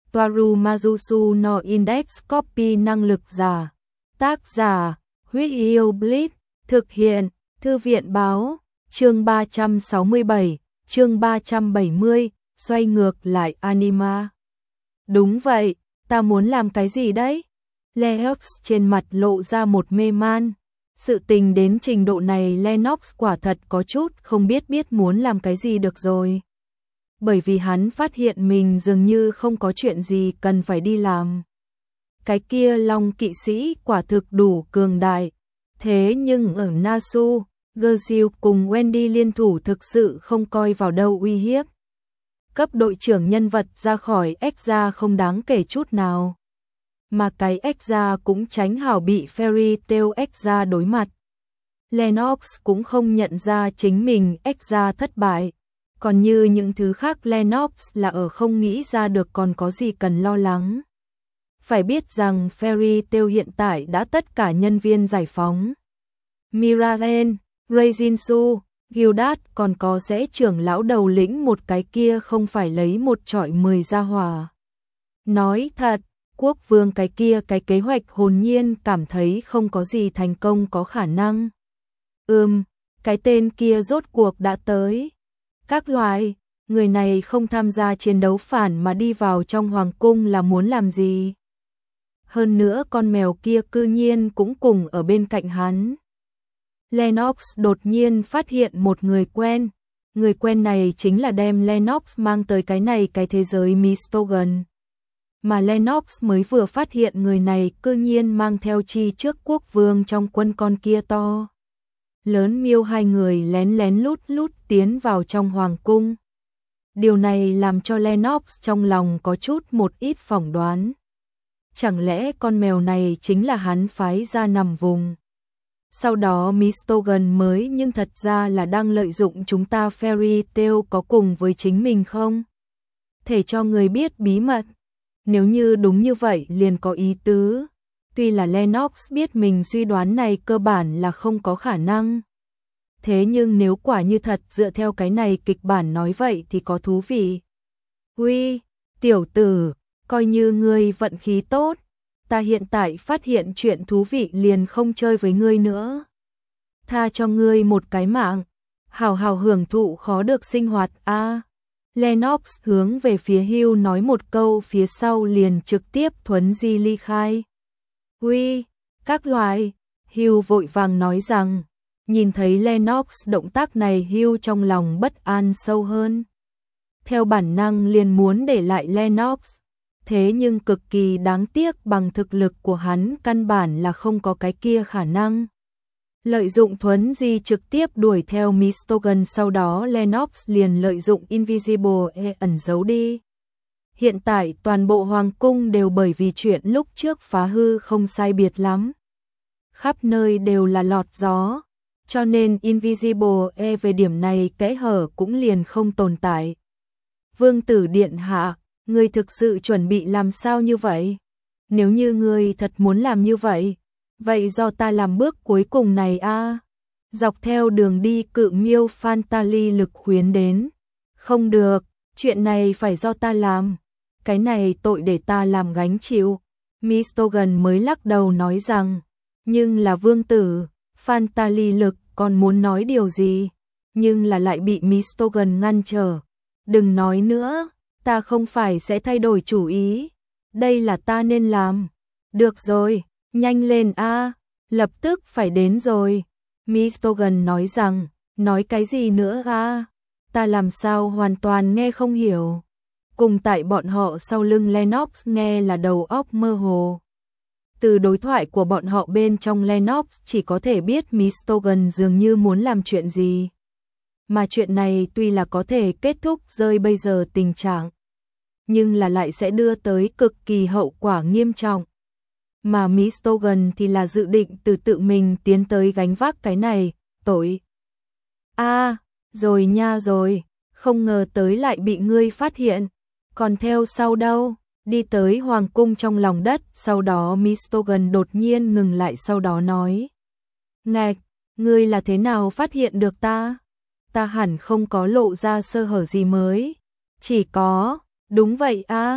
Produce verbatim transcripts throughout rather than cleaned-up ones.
Toaru Majusu no Index Copy năng lực giả. Tác giả, Huyết Yêu Blitz, thực hiện, Thư viện báo, chương ba trăm sáu mươi bảy, chương ba trăm bảy mươi, xoay ngược lại anima. Đúng vậy, ta muốn làm cái gì đấy? Leox trên mặt lộ ra một mê man. Sự tình đến trình độ này Lennox quả thật có chút không biết biết muốn làm cái gì được rồi. Bởi vì hắn phát hiện mình dường như không có chuyện gì cần phải đi làm. Cái kia Long kỵ sĩ quả thực đủ cường đại. Thế nhưng ở Nasu, Gersil cùng Wendy liên thủ thực sự không coi vào đâu uy hiếp. Cấp đội trưởng nhân vật ra khỏi Exra không đáng kể chút nào. Mà cái Exra cũng tránh hảo bị Fairy Tail Exra đối mặt. Lennox cũng không nhận ra chính mình Exra thất bại. Còn như những thứ khác Lennox là ở không nghĩ ra được còn có gì cần lo lắng. Phải biết rằng Fairy Tail hiện tại đã tất cả nhân viên giải phóng. Miraren, Reijinsu, Gildat còn có sẽ trưởng lão đầu lĩnh một cái kia không phải lấy một trọi mười ra hòa. Nói thật, quốc vương cái kia cái kế hoạch hồn nhiên cảm thấy không có gì thành công có khả năng. Ừm, cái tên kia rốt cuộc đã tới. Các loại, người này không tham gia chiến đấu phản mà đi vào trong hoàng cung là muốn làm gì? Hơn nữa con mèo kia cư nhiên cũng cùng ở bên cạnh hắn. Lennox đột nhiên phát hiện một người quen. Người quen này chính là đem Lennox mang tới cái này cái thế giới Mistogan. Mà Lennox mới vừa phát hiện người này cư nhiên mang theo chi trước quốc vương trong quân con kia to. Lớn miêu hai người lén lén lút lút tiến vào trong hoàng cung. Điều này làm cho Lennox trong lòng có chút một ít phỏng đoán. Chẳng lẽ con mèo này chính là hắn phái ra nằm vùng. Sau đó Mistogan mới nhưng thật ra là đang lợi dụng chúng ta Fairy Tail có cùng với chính mình không? Thể cho người biết bí mật. Nếu như đúng như vậy liền có ý tứ. Tuy là Lennox biết mình suy đoán này cơ bản là không có khả năng. Thế nhưng nếu quả như thật dựa theo cái này kịch bản nói vậy thì có thú vị. Uy, tiểu tử, coi như ngươi vận khí tốt. Ta hiện tại phát hiện chuyện thú vị liền không chơi với ngươi nữa. Tha cho ngươi một cái mạng. Hào hào hưởng thụ khó được sinh hoạt a. À, Lennox hướng về phía Hugh nói một câu phía sau liền trực tiếp thuấn di ly khai. Uy, các loại, Hugh vội vàng nói rằng, nhìn thấy Lennox động tác này Hugh trong lòng bất an sâu hơn. Theo bản năng liền muốn để lại Lennox, thế nhưng cực kỳ đáng tiếc bằng thực lực của hắn căn bản là không có cái kia khả năng. Lợi dụng thuấn di trực tiếp đuổi theo Mistogan sau đó Lennox liền lợi dụng Invisible E ẩn giấu đi. Hiện tại toàn bộ hoàng cung đều bởi vì chuyện lúc trước phá hư không sai biệt lắm. Khắp nơi đều là lọt gió, cho nên Invisible E về điểm này kẽ hở cũng liền không tồn tại. Vương tử điện hạ, ngươi thực sự chuẩn bị làm sao như vậy? Nếu như ngươi thật muốn làm như vậy, vậy do ta làm bước cuối cùng này a. À? Dọc theo đường đi cự miêu Phantaly lực khuyến đến. Không được, chuyện này phải do ta làm. Cái này tội để ta làm gánh chịu. Mistogan mới lắc đầu nói rằng, nhưng là vương tử, Phantaly lực còn muốn nói điều gì, nhưng là lại bị Mistogan ngăn trở. Đừng nói nữa, ta không phải sẽ thay đổi chủ ý. Đây là ta nên làm. Được rồi, nhanh lên a, à, lập tức phải đến rồi. Mistogan nói rằng, nói cái gì nữa a? À? Ta làm sao hoàn toàn nghe không hiểu. Cùng tại bọn họ sau lưng Lennox nghe là đầu óc mơ hồ. Từ đối thoại của bọn họ bên trong Lennox chỉ có thể biết Mistogan dường như muốn làm chuyện gì. Mà chuyện này tuy là có thể kết thúc rơi bây giờ tình trạng, nhưng là lại sẽ đưa tới cực kỳ hậu quả nghiêm trọng. Mà Mistogan thì là dự định từ tự mình tiến tới gánh vác cái này, tội. A, à, rồi nha rồi, không ngờ tới lại bị ngươi phát hiện. Còn theo sau đâu, đi tới hoàng cung trong lòng đất, sau đó Mistogan đột nhiên ngừng lại sau đó nói. Ngạch, ngươi là thế nào phát hiện được ta? Ta hẳn không có lộ ra sơ hở gì mới. Chỉ có, đúng vậy a. À.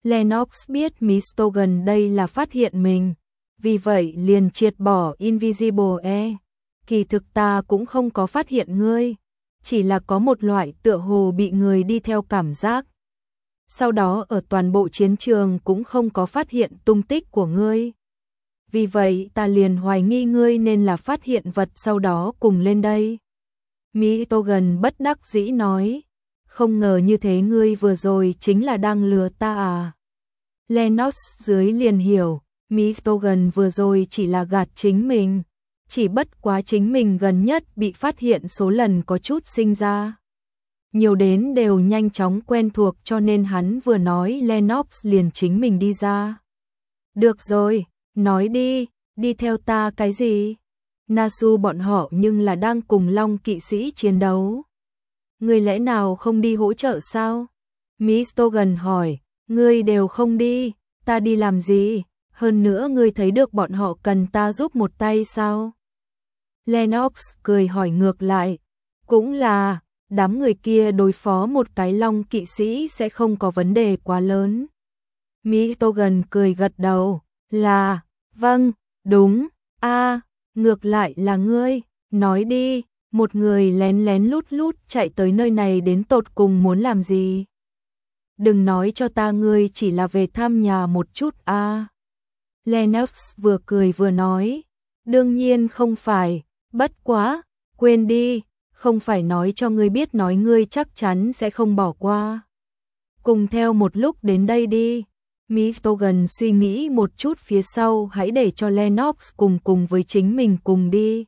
Lennox biết mister gần đây là phát hiện mình, vì vậy liền triệt bỏ Invisible E. Kỳ thực ta cũng không có phát hiện ngươi, chỉ là có một loại tựa hồ bị người đi theo cảm giác. Sau đó ở toàn bộ chiến trường cũng không có phát hiện tung tích của ngươi. Vì vậy ta liền hoài nghi ngươi nên là phát hiện vật sau đó cùng lên đây. mister gần bất đắc dĩ nói, không ngờ như thế ngươi vừa rồi chính là đang lừa ta à. Lennox dưới liền hiểu, mister gần vừa rồi chỉ là gạt chính mình, chỉ bất quá chính mình gần nhất bị phát hiện số lần có chút sinh ra. Nhiều đến đều nhanh chóng quen thuộc cho nên hắn vừa nói Lennox liền chính mình đi ra. Được rồi, nói đi, đi theo ta cái gì? Nasu bọn họ nhưng là đang cùng Long kỵ sĩ chiến đấu. Ngươi lẽ nào không đi hỗ trợ sao? mister gần hỏi, ngươi đều không đi, ta đi làm gì? Hơn nữa ngươi thấy được bọn họ cần ta giúp một tay sao? Lennox cười hỏi ngược lại, cũng là, đám người kia đối phó một cái Long kỵ sĩ sẽ không có vấn đề quá lớn. mister gần cười gật đầu, là, vâng, đúng, a, ngược lại là ngươi, nói đi, một người lén lén lút lút chạy tới nơi này đến tột cùng muốn làm gì? Đừng nói cho ta ngươi chỉ là về thăm nhà một chút a. À. Lennox vừa cười vừa nói, đương nhiên không phải, bất quá, quên đi, không phải nói cho ngươi biết nói ngươi chắc chắn sẽ không bỏ qua. Cùng theo một lúc đến đây đi. mister gần suy nghĩ một chút phía sau hãy để cho Lennox cùng cùng với chính mình cùng đi.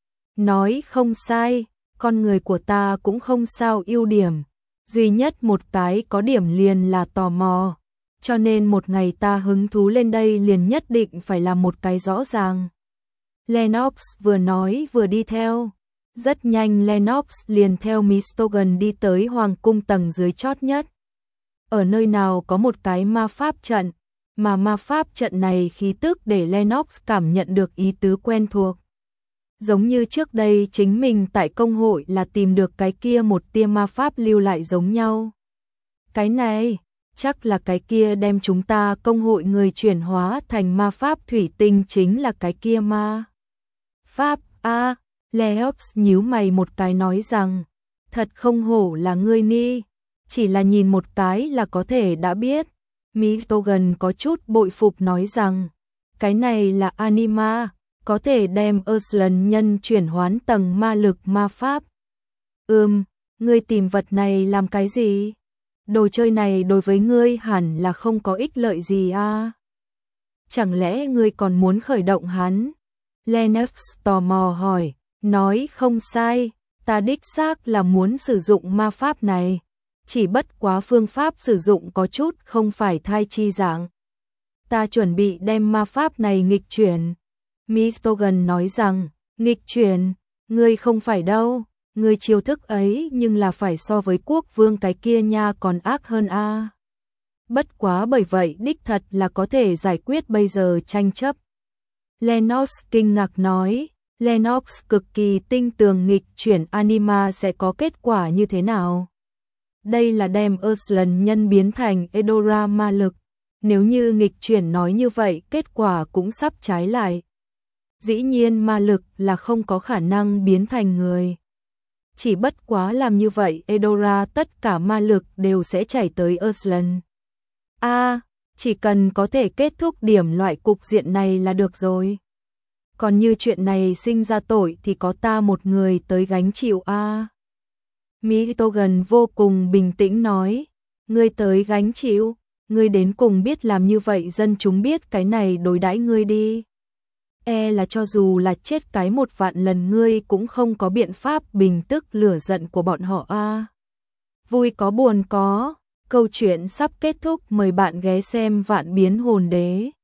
Nói không sai, con người của ta cũng không sao ưu điểm. Duy nhất một cái có điểm liền là tò mò. Cho nên một ngày ta hứng thú lên đây liền nhất định phải làm một cái rõ ràng. Lennox vừa nói vừa đi theo. Rất nhanh Lennox liền theo mister gần đi tới hoàng cung tầng dưới chót nhất. Ở nơi nào có một cái ma pháp trận, mà ma pháp trận này khí tức để Lennox cảm nhận được ý tứ quen thuộc. Giống như trước đây chính mình tại công hội là tìm được cái kia một tia ma pháp lưu lại giống nhau. Cái này, chắc là cái kia đem chúng ta công hội người chuyển hóa thành ma pháp thủy tinh chính là cái kia ma pháp a. À, Lennox nhíu mày một cái nói rằng, thật không hổ là ngươi ni. Chỉ là nhìn một cái là có thể đã biết. mister gần có chút bội phục nói rằng, cái này là anima, có thể đem Aslan nhân chuyển hoán tầng ma lực ma pháp. Ừm, ngươi tìm vật này làm cái gì? Đồ chơi này đối với ngươi hẳn là không có ích lợi gì à? Chẳng lẽ ngươi còn muốn khởi động hắn? Lennox tò mò hỏi, nói không sai, ta đích xác là muốn sử dụng ma pháp này. Chỉ bất quá phương pháp sử dụng có chút không phải thai chi dạng. Ta chuẩn bị đem ma pháp này nghịch chuyển. mister gần nói rằng, nghịch chuyển, ngươi không phải đâu, ngươi chiêu thức ấy nhưng là phải so với quốc vương cái kia nha còn ác hơn a. À. Bất quá bởi vậy đích thật là có thể giải quyết bây giờ tranh chấp. Lennox kinh ngạc nói, Lennox cực kỳ tinh tường nghịch chuyển anima sẽ có kết quả như thế nào? Đây là đem Aslan nhân biến thành Eldora ma lực. Nếu như nghịch chuyển nói như vậy, kết quả cũng sắp trái lại. Dĩ nhiên ma lực là không có khả năng biến thành người. Chỉ bất quá làm như vậy, Eldora tất cả ma lực đều sẽ chảy tới Aslan. A, à, chỉ cần có thể kết thúc điểm loại cục diện này là được rồi. Còn như chuyện này sinh ra tội thì có ta một người tới gánh chịu a. À. mister gần vô cùng bình tĩnh nói, ngươi tới gánh chịu, ngươi đến cùng biết làm như vậy dân chúng biết cái này đối đãi ngươi đi. E là cho dù là chết cái một vạn lần ngươi cũng không có biện pháp bình tức lửa giận của bọn họ a. À. Vui có buồn có, câu chuyện sắp kết thúc, mời bạn ghé xem Vạn Biến Hồn Đế.